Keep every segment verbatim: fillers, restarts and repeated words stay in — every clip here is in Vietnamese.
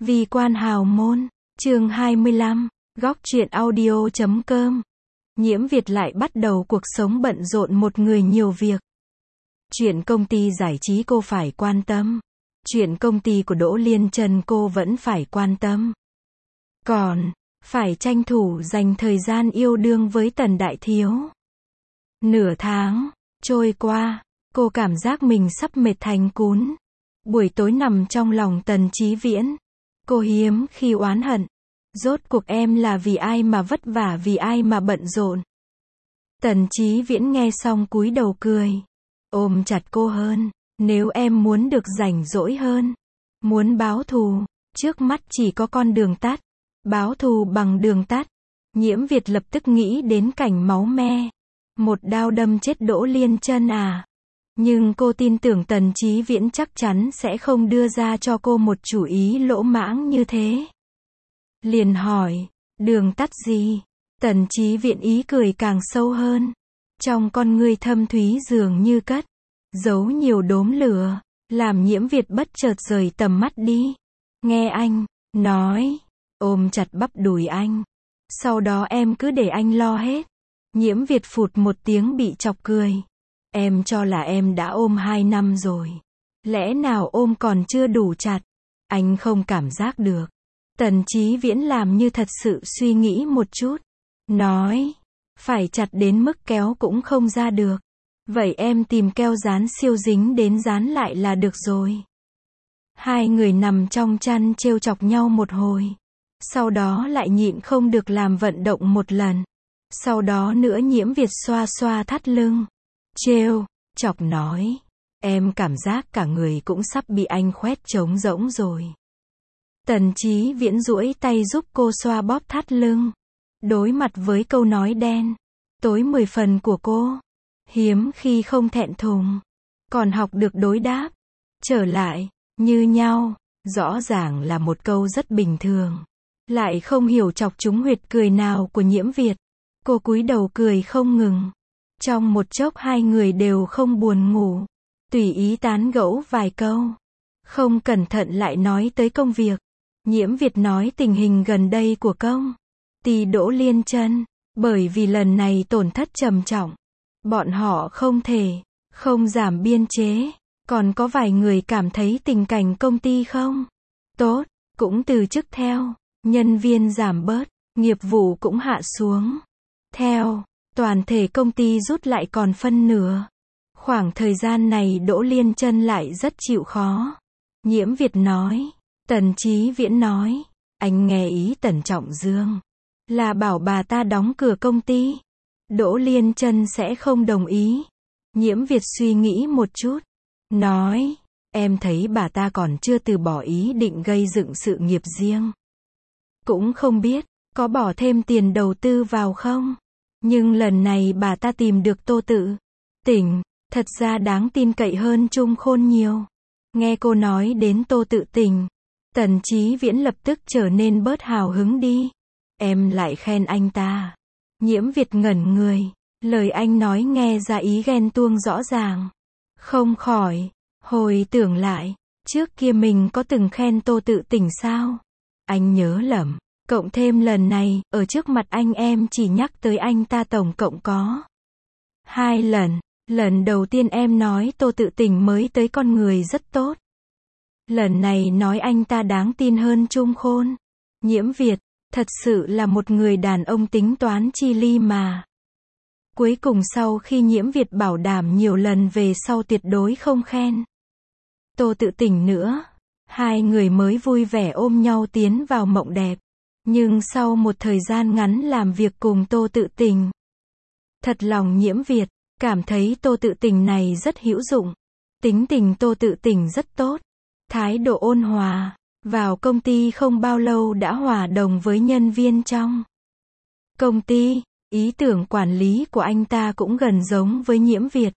Vi quan hào môn, chương hai mươi lăm, góc truyện audio chấm com. Nhiễm Việt lại bắt đầu cuộc sống bận rộn một người nhiều việc. Chuyện công ty giải trí cô phải quan tâm. Chuyện công ty của Đỗ Liên Trân cô vẫn phải quan tâm. Còn, phải tranh thủ dành thời gian yêu đương với Tần Đại Thiếu. Nửa tháng, trôi qua, cô cảm giác mình sắp mệt thành cún. Buổi tối nằm trong lòng Tần Chí Viễn. Cô hiếm khi oán hận. Rốt cuộc em là vì ai mà vất vả, vì ai mà bận rộn. Tần Chí Viễn nghe xong cúi đầu cười. Ôm chặt cô hơn. Nếu em muốn được rảnh rỗi hơn, muốn báo thù, trước mắt chỉ có con đường tắt. Báo thù bằng đường tắt. Nhiễm Việt lập tức nghĩ đến cảnh máu me. Một đao đâm chết Đỗ Liên Trân à. Nhưng cô tin tưởng Tần Chí Viễn chắc chắn sẽ không đưa ra cho cô một chủ ý lỗ mãng như thế. Liền hỏi, đường tắt gì? Tần Chí Viễn ý cười càng sâu hơn. Trong con ngươi thâm thúy dường như cất giấu nhiều đốm lửa, làm Nhiễm Việt bất chợt rời tầm mắt đi. Nghe anh nói, ôm chặt bắp đùi anh. Sau đó em cứ để anh lo hết. Nhiễm Việt phụt một tiếng bị chọc cười. Em cho là em đã ôm hai năm rồi. Lẽ nào ôm còn chưa đủ chặt? Anh không cảm giác được. Tần Chí Viễn làm như thật sự suy nghĩ một chút. Nói, phải chặt đến mức kéo cũng không ra được. Vậy em tìm keo dán siêu dính đến dán lại là được rồi. Hai người nằm trong chăn trêu chọc nhau một hồi. Sau đó lại nhịn không được làm vận động một lần. Sau đó nữa Nhiễm Việt xoa xoa thắt lưng. Trêu chọc nói, em cảm giác cả người cũng sắp bị anh khoét trống rỗng rồi. Tần Chí Viễn duỗi tay giúp cô xoa bóp thắt lưng. Đối mặt với câu nói đen tối mười phần của cô, hiếm khi không thẹn thùng, còn học được đối đáp trở lại như nhau. Rõ ràng là một câu rất bình thường, lại không hiểu chọc trúng huyệt cười nào của Nhiễm Việt. Cô cúi đầu cười không ngừng. Trong một chốc hai người đều không buồn ngủ, tùy ý tán gẫu vài câu. Không cẩn thận lại nói tới công việc. Nhiễm Việt nói tình hình gần đây của công ty Đỗ Liên Trân, bởi vì lần này tổn thất trầm trọng, bọn họ không thể không giảm biên chế. Còn có vài người cảm thấy tình cảnh công ty không tốt, cũng từ chức theo. Nhân viên giảm bớt, nghiệp vụ cũng hạ xuống theo. Toàn thể công ty rút lại còn phân nửa. Khoảng thời gian này Đỗ Liên Trân lại rất chịu khó. Nhiễm Việt nói. Tần Chí Viễn nói, anh nghe ý Tần Trọng Dương là bảo bà ta đóng cửa công ty. Đỗ Liên Trân sẽ không đồng ý. Nhiễm Việt suy nghĩ một chút, nói, em thấy bà ta còn chưa từ bỏ ý định gây dựng sự nghiệp riêng. Cũng không biết có bỏ thêm tiền đầu tư vào không. Nhưng lần này bà ta tìm được Tô Tự Tỉnh, thật ra đáng tin cậy hơn Trung Khôn nhiều. Nghe cô nói đến Tô Tự Tỉnh, Tần Chí Viễn lập tức trở nên bớt hào hứng đi. Em lại khen anh ta. Nhiễm Việt ngẩn người, lời anh nói nghe ra ý ghen tuông rõ ràng. Không khỏi hồi tưởng lại, trước kia mình có từng khen Tô Tự Tỉnh sao? Anh nhớ lầm. Cộng thêm lần này, ở trước mặt anh em chỉ nhắc tới anh ta tổng cộng có hai lần. Lần đầu tiên em nói Tô Tự Tỉnh mới tới con người rất tốt. Lần này nói anh ta đáng tin hơn Trung Khôn. Nhiễm Việt, thật sự là một người đàn ông tính toán chi ly mà. Cuối cùng sau khi Nhiễm Việt bảo đảm nhiều lần về sau tuyệt đối không khen Tô Tự Tỉnh nữa, hai người mới vui vẻ ôm nhau tiến vào mộng đẹp. Nhưng sau một thời gian ngắn làm việc cùng Tô Tự Tỉnh, thật lòng Nhiễm Việt cảm thấy Tô Tự Tỉnh này rất hữu dụng. Tính tình Tô Tự Tỉnh rất tốt, thái độ ôn hòa. Vào công ty không bao lâu đã hòa đồng với nhân viên trong công ty. Ý tưởng quản lý của anh ta cũng gần giống với Nhiễm Việt,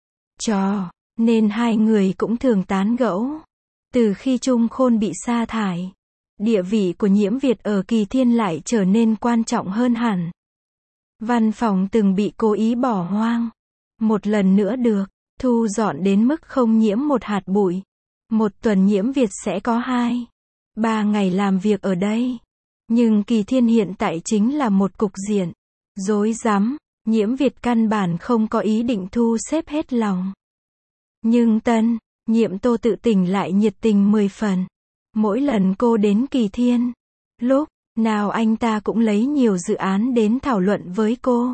cho nên hai người cũng thường tán gẫu. Từ khi Trung Khôn bị sa thải, địa vị của Nhiễm Việt ở Kỳ Thiên lại trở nên quan trọng hơn hẳn. Văn phòng từng bị cố ý bỏ hoang, một lần nữa được thu dọn đến mức không nhiễm một hạt bụi. Một tuần Nhiễm Việt sẽ có hai Ba ngày làm việc ở đây. Nhưng Kỳ Thiên hiện tại chính là một cục diện rối rắm, Nhiễm Việt căn bản không có ý định thu xếp hết lòng. Nhưng Tân, Nhiệm Tô Tự Tình lại nhiệt tình mười phần. Mỗi lần cô đến Kỳ Thiên, lúc nào anh ta cũng lấy nhiều dự án đến thảo luận với cô.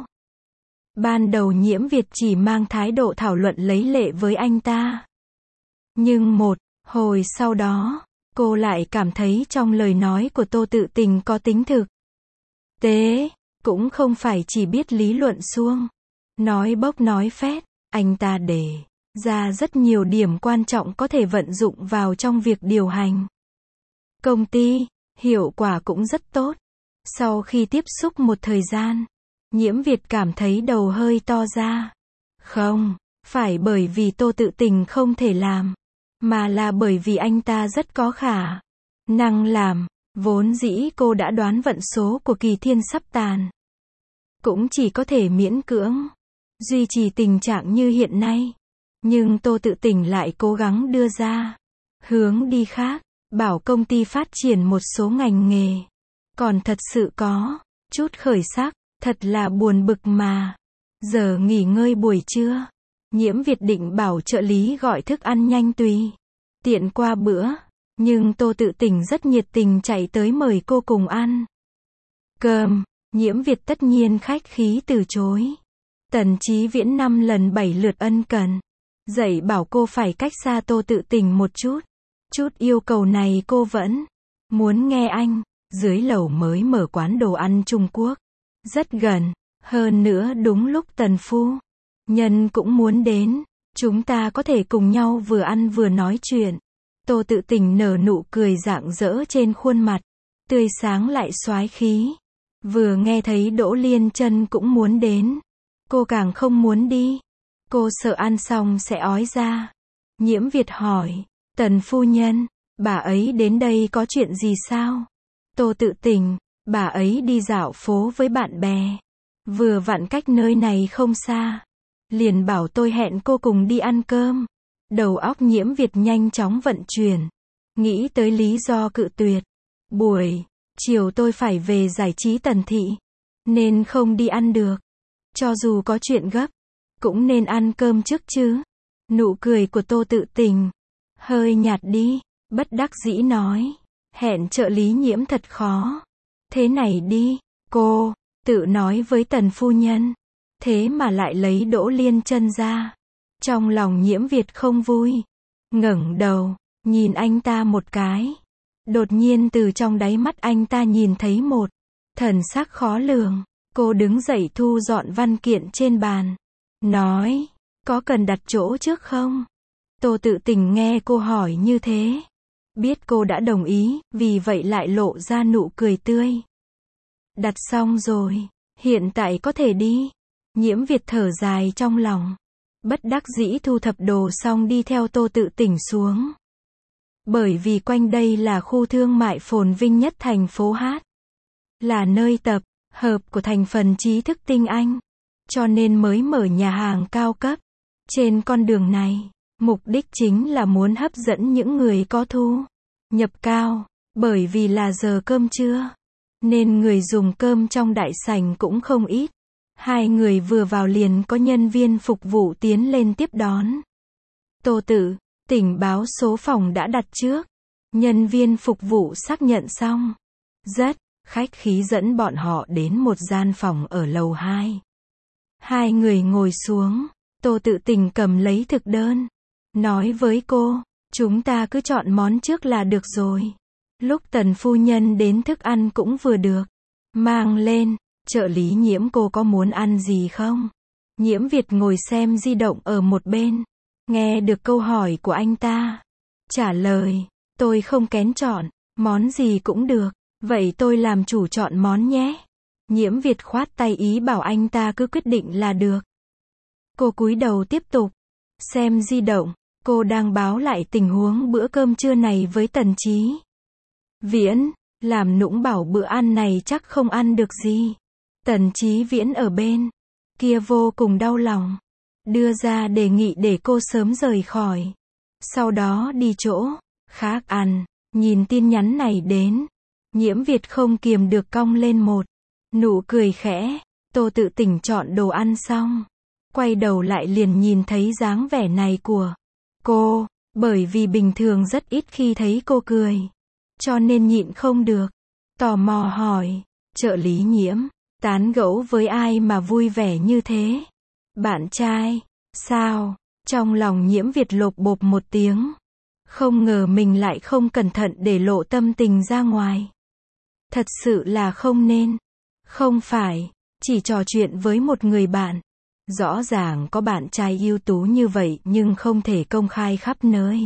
Ban đầu Nhiễm Việt chỉ mang thái độ thảo luận lấy lệ với anh ta. Nhưng một hồi sau đó, cô lại cảm thấy trong lời nói của Tô Tự Tình có tính thực tế, cũng không phải chỉ biết lý luận suông, nói bốc nói phét, anh ta đề ra rất nhiều điểm quan trọng có thể vận dụng vào trong việc điều hành công ty, hiệu quả cũng rất tốt. Sau khi tiếp xúc một thời gian, Nhiễm Việt cảm thấy đầu hơi to ra. Không phải bởi vì Tô Tự Tình không thể làm, mà là bởi vì anh ta rất có khả năng làm. Vốn dĩ cô đã đoán vận số của Kỳ Thiên sắp tàn, cũng chỉ có thể miễn cưỡng duy trì tình trạng như hiện nay. Nhưng Tô Tự Tình lại cố gắng đưa ra hướng đi khác, bảo công ty phát triển một số ngành nghề, còn thật sự có chút khởi sắc, thật là buồn bực mà. Giờ nghỉ ngơi buổi trưa, Nhiễm Việt định bảo trợ lý gọi thức ăn nhanh tùy tiện qua bữa, nhưng Tô Tự Tình rất nhiệt tình chạy tới mời cô cùng ăn cơm. Nhiễm Việt tất nhiên khách khí từ chối. Tần Chí Viễn năm lần bảy lượt ân cần dạy bảo cô phải cách xa Tô Tự Tình một chút. Chút yêu cầu này cô vẫn muốn nghe anh. Dưới lầu mới mở quán đồ ăn Trung Quốc, rất gần, hơn nữa đúng lúc Tần phu nhân cũng muốn đến, chúng ta có thể cùng nhau vừa ăn vừa nói chuyện. Tô Tự Tình nở nụ cười rạng rỡ trên khuôn mặt, tươi sáng lại soái khí. Vừa nghe thấy Đỗ Liên Chân cũng muốn đến, cô càng không muốn đi. Cô sợ ăn xong sẽ ói ra. Nhiễm Việt hỏi, Tần phu nhân, bà ấy đến đây có chuyện gì sao? Tô Tự Tình, bà ấy đi dạo phố với bạn bè, vừa vặn cách nơi này không xa, liền bảo tôi hẹn cô cùng đi ăn cơm. Đầu óc Nhiễm Việt nhanh chóng vận chuyển, nghĩ tới lý do cự tuyệt. Buổi chiều tôi phải về giải trí Tần thị, nên không đi ăn được. Cho dù có chuyện gấp, cũng nên ăn cơm trước chứ. Nụ cười của Tô Tự Tình hơi nhạt đi, bất đắc dĩ nói, hẹn trợ lý Nhiễm thật khó. Thế này đi, cô tự nói với Tần phu nhân, thế mà lại lấy Đỗ Liên Chân ra. Trong lòng Nhiễm Việt không vui, ngẩng đầu nhìn anh ta một cái. Đột nhiên từ trong đáy mắt anh ta nhìn thấy một thần sắc khó lường. Cô đứng dậy thu dọn văn kiện trên bàn, nói, có cần đặt chỗ trước không? Tô Tự Tình nghe cô hỏi như thế, biết cô đã đồng ý, vì vậy lại lộ ra nụ cười tươi. Đặt xong rồi, hiện tại có thể đi. Nhiễm Việt thở dài trong lòng, bất đắc dĩ thu thập đồ xong đi theo Tô Tự Tình xuống. Bởi vì quanh đây là khu thương mại phồn vinh nhất thành phố Hát, là nơi tập hợp của thành phần trí thức tinh anh, cho nên mới mở nhà hàng cao cấp. Trên con đường này, mục đích chính là muốn hấp dẫn những người có thu nhập cao, bởi vì là giờ cơm trưa, nên người dùng cơm trong đại sảnh cũng không ít. Hai người vừa vào liền có nhân viên phục vụ tiến lên tiếp đón. Tô Tự Tình báo số phòng đã đặt trước. Nhân viên phục vụ xác nhận xong, rất khách khí dẫn bọn họ đến một gian phòng ở lầu hai. Hai người ngồi xuống, Tô Tự Tình cầm lấy thực đơn, nói với cô, chúng ta cứ chọn món trước là được rồi. Lúc Tần phu nhân đến thức ăn cũng vừa được mang lên. Trợ lý Nhiễm, cô có muốn ăn gì không? Nhiễm Việt ngồi xem di động ở một bên, nghe được câu hỏi của anh ta, trả lời, tôi không kén chọn, món gì cũng được, vậy tôi làm chủ chọn món nhé. Nhiễm Việt khoát tay ý bảo anh ta cứ quyết định là được. Cô cúi đầu tiếp tục xem di động, cô đang báo lại tình huống bữa cơm trưa này với Tần Chí Viễn, làm nũng bảo bữa ăn này chắc không ăn được gì. Tần Chí Viễn ở bên kia vô cùng đau lòng, đưa ra đề nghị để cô sớm rời khỏi, sau đó đi chỗ khác ăn. Nhìn tin nhắn này đến, Nhiễm Việt không kiềm được cong lên một nụ cười khẽ. Tô Tự Tỉnh chọn đồ ăn xong, quay đầu lại liền nhìn thấy dáng vẻ này của cô, bởi vì bình thường rất ít khi thấy cô cười, cho nên nhịn không được, tò mò hỏi, trợ lý Nhiễm, tán gẫu với ai mà vui vẻ như thế? Bạn trai, sao? Trong lòng Nhiễm Việt lộp bộp một tiếng, không ngờ mình lại không cẩn thận để lộ tâm tình ra ngoài. Thật sự là không nên. Không phải, chỉ trò chuyện với một người bạn. Rõ ràng có bạn trai ưu tú như vậy nhưng không thể công khai khắp nơi.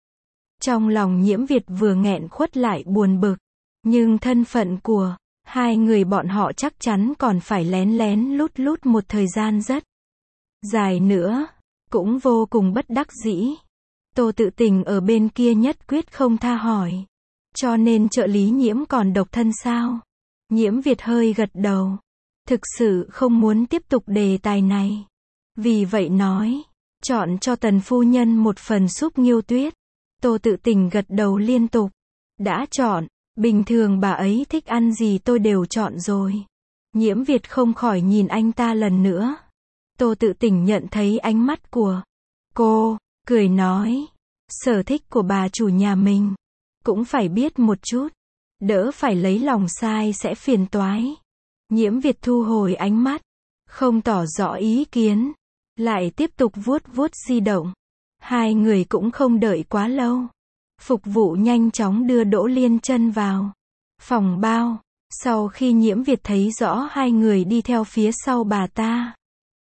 Trong lòng Nhiễm Việt vừa nghẹn khuất lại buồn bực. Nhưng thân phận của hai người bọn họ chắc chắn còn phải lén lén lút lút một thời gian rất dài nữa. Cũng vô cùng bất đắc dĩ. Tô Tự Tình ở bên kia nhất quyết không tha hỏi. Cho nên trợ lý Nhiễm còn độc thân sao? Nhiễm Việt hơi gật đầu. Thực sự không muốn tiếp tục đề tài này. Vì vậy nói, chọn cho Tần phu nhân một phần súp nghiêu tuyết. Tô Tự Tình gật đầu liên tục. Đã chọn, bình thường bà ấy thích ăn gì tôi đều chọn rồi. Nhiễm Việt không khỏi nhìn anh ta lần nữa. Tô Tự Tình nhận thấy ánh mắt của cô, cười nói, sở thích của bà chủ nhà mình cũng phải biết một chút, đỡ phải lấy lòng sai sẽ phiền toái. Nhiễm Việt thu hồi ánh mắt, không tỏ rõ ý kiến, lại tiếp tục vuốt vuốt di động. Hai người cũng không đợi quá lâu. Phục vụ nhanh chóng đưa Đỗ Liên Chân vào phòng bao. Sau khi Nhiễm Việt thấy rõ hai người đi theo phía sau bà ta,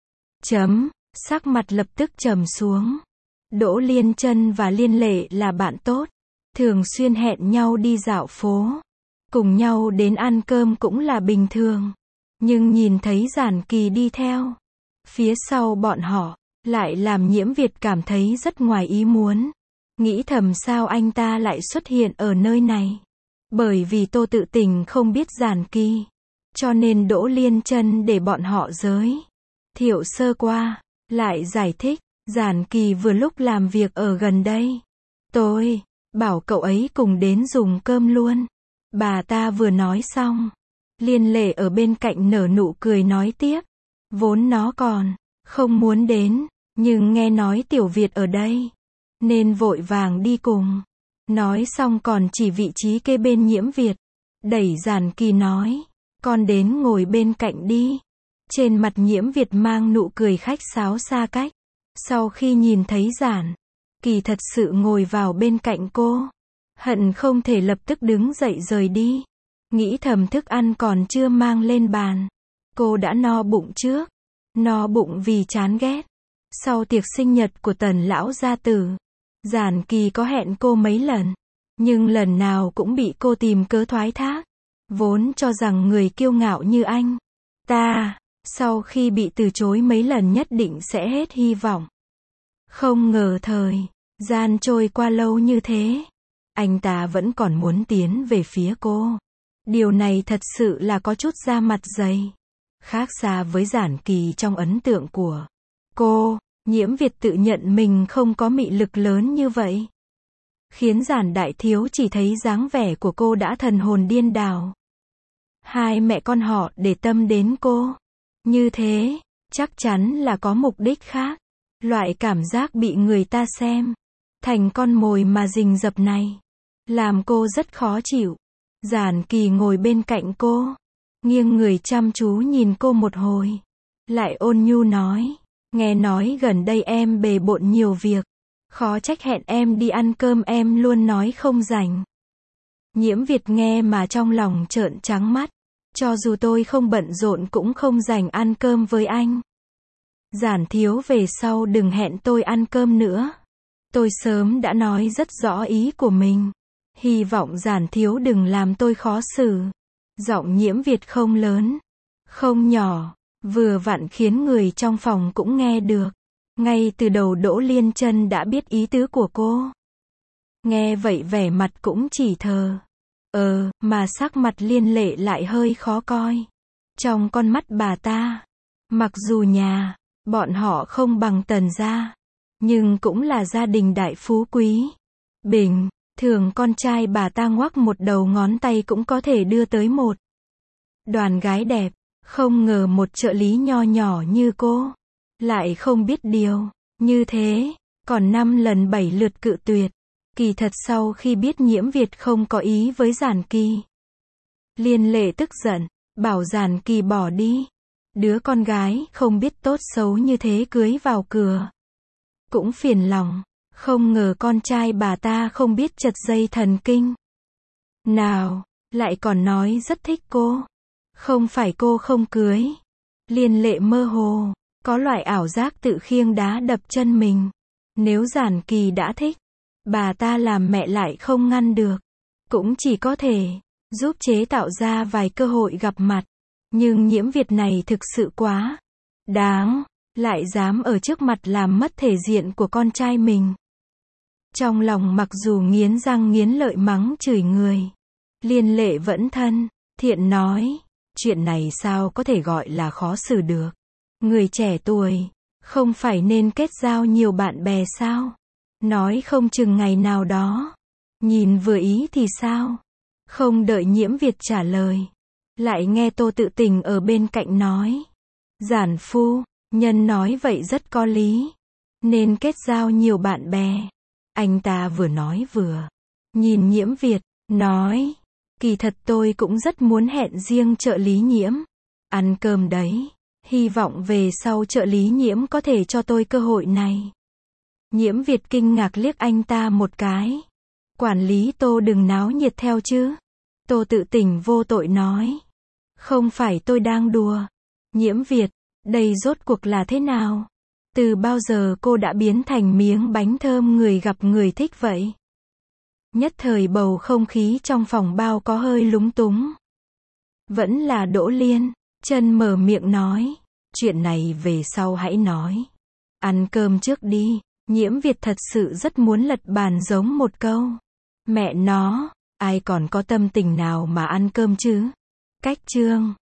chấm, sắc mặt lập tức trầm xuống. Đỗ Liên Chân và Liên Lệ là bạn tốt, thường xuyên hẹn nhau đi dạo phố, cùng nhau đến ăn cơm cũng là bình thường. Nhưng nhìn thấy Giản Kỳ đi theo phía sau bọn họ, lại làm Nhiễm Việt cảm thấy rất ngoài ý muốn. Nghĩ thầm sao anh ta lại xuất hiện ở nơi này. Bởi vì Tô Tự Tình không biết Giản Kỳ, cho nên Đỗ Liên Chân để bọn họ giới thiệu sơ qua, lại giải thích, Giản Kỳ vừa lúc làm việc ở gần đây. Tôi bảo cậu ấy cùng đến dùng cơm luôn. Bà ta vừa nói xong, Liên Lệ ở bên cạnh nở nụ cười nói tiếp, vốn nó còn không muốn đến, nhưng nghe nói Tiểu Việt ở đây, nên vội vàng đi cùng. Nói xong còn chỉ vị trí kế bên Nhiễm Việt, đẩy Giản Kỳ nói, con đến ngồi bên cạnh đi. Trên mặt Nhiễm Việt mang nụ cười khách sáo xa cách. Sau khi nhìn thấy Giản Kỳ thật sự ngồi vào bên cạnh cô, hận không thể lập tức đứng dậy rời đi. Nghĩ thầm thức ăn còn chưa mang lên bàn, cô đã no bụng trước. No bụng vì chán ghét. Sau tiệc sinh nhật của Tần lão gia tử, Giản Kỳ có hẹn cô mấy lần, nhưng lần nào cũng bị cô tìm cớ thoái thác. Vốn cho rằng người kiêu ngạo như anh ta, sau khi bị từ chối mấy lần nhất định sẽ hết hy vọng. Không ngờ thời gian trôi qua lâu như thế, anh ta vẫn còn muốn tiến về phía cô. Điều này thật sự là có chút da mặt dày. Khác xa với Giản Kỳ trong ấn tượng của cô, Nhiễm Việt tự nhận mình không có mị lực lớn như vậy, khiến Giản đại thiếu chỉ thấy dáng vẻ của cô đã thần hồn điên đảo. Hai mẹ con họ để tâm đến cô như thế, chắc chắn là có mục đích khác. Loại cảm giác bị người ta xem thành con mồi mà rình rập này, làm cô rất khó chịu. Giản Kỳ ngồi bên cạnh cô, nghiêng người chăm chú nhìn cô một hồi, lại ôn nhu nói, nghe nói gần đây em bề bộn nhiều việc, khó trách hẹn em đi ăn cơm em luôn nói không rảnh. Nhiễm Việt nghe mà trong lòng trợn trắng mắt, cho dù tôi không bận rộn cũng không rảnh ăn cơm với anh. Giản thiếu về sau đừng hẹn tôi ăn cơm nữa. Tôi sớm đã nói rất rõ ý của mình. Hy vọng Giản thiếu đừng làm tôi khó xử. Giọng Nhiễm Việt không lớn, không nhỏ, vừa vặn khiến người trong phòng cũng nghe được. Ngay từ đầu Đỗ Liên Chân đã biết ý tứ của cô. Nghe vậy vẻ mặt cũng chỉ thờ Ờ, mà sắc mặt Liên Lệ lại hơi khó coi. Trong con mắt bà ta, mặc dù nhà bọn họ không bằng Tần gia, nhưng cũng là gia đình đại phú quý. Bình Thường con trai bà ta ngoắc một đầu ngón tay cũng có thể đưa tới một đoàn gái đẹp. Không ngờ một trợ lý nho nhỏ như cô lại không biết điều như thế, còn năm lần bảy lượt cự tuyệt. Kỳ thật sau khi biết Nhiễm Việt không có ý với Giản Kỳ, Liên Lệ tức giận, bảo Giản Kỳ bỏ đi. Đứa con gái không biết tốt xấu như thế cưới vào cửa. Cũng phiền lòng, không ngờ con trai bà ta không biết chật dây thần kinh nào, lại còn nói rất thích cô. Không phải cô không cưới. Liên Lệ mơ hồ, có loại ảo giác tự khiêng đá đập chân mình. Nếu Giản Kỳ đã thích, bà ta làm mẹ lại không ngăn được. Cũng chỉ có thể giúp chế tạo ra vài cơ hội gặp mặt. Nhưng Nhiễm Việt này thực sự quá đáng, lại dám ở trước mặt làm mất thể diện của con trai mình. Trong lòng mặc dù nghiến răng nghiến lợi mắng chửi người, Liên Lệ vẫn thân thiện nói, chuyện này sao có thể gọi là khó xử được. Người trẻ tuổi, không phải nên kết giao nhiều bạn bè sao? Nói không chừng ngày nào đó, nhìn vừa ý thì sao? Không đợi Nhiễm Việt trả lời, lại nghe Tô Tự Tình ở bên cạnh nói. Giản phu nhân nói vậy rất có lý. Nên kết giao nhiều bạn bè. Anh ta vừa nói vừa nhìn Nhiễm Việt, nói. Kỳ thật tôi cũng rất muốn hẹn riêng trợ lý Nhiễm ăn cơm đấy. Hy vọng về sau trợ lý Nhiễm có thể cho tôi cơ hội này. Nhiễm Việt kinh ngạc liếc anh ta một cái. Quản lý Tô đừng náo nhiệt theo chứ. Tô Tự Tình vô tội nói. Không phải tôi đang đùa. Nhiễm Việt, đây rốt cuộc là thế nào? Từ bao giờ cô đã biến thành miếng bánh thơm người gặp người thích vậy? Nhất thời bầu không khí trong phòng bao có hơi lúng túng. Vẫn là Đỗ Liên, chân mở miệng nói. Chuyện này về sau hãy nói. Ăn cơm trước đi. Nhiễm Việt thật sự rất muốn lật bàn giống một câu. Mẹ nó, ai còn có tâm tình nào mà ăn cơm chứ? Cách chương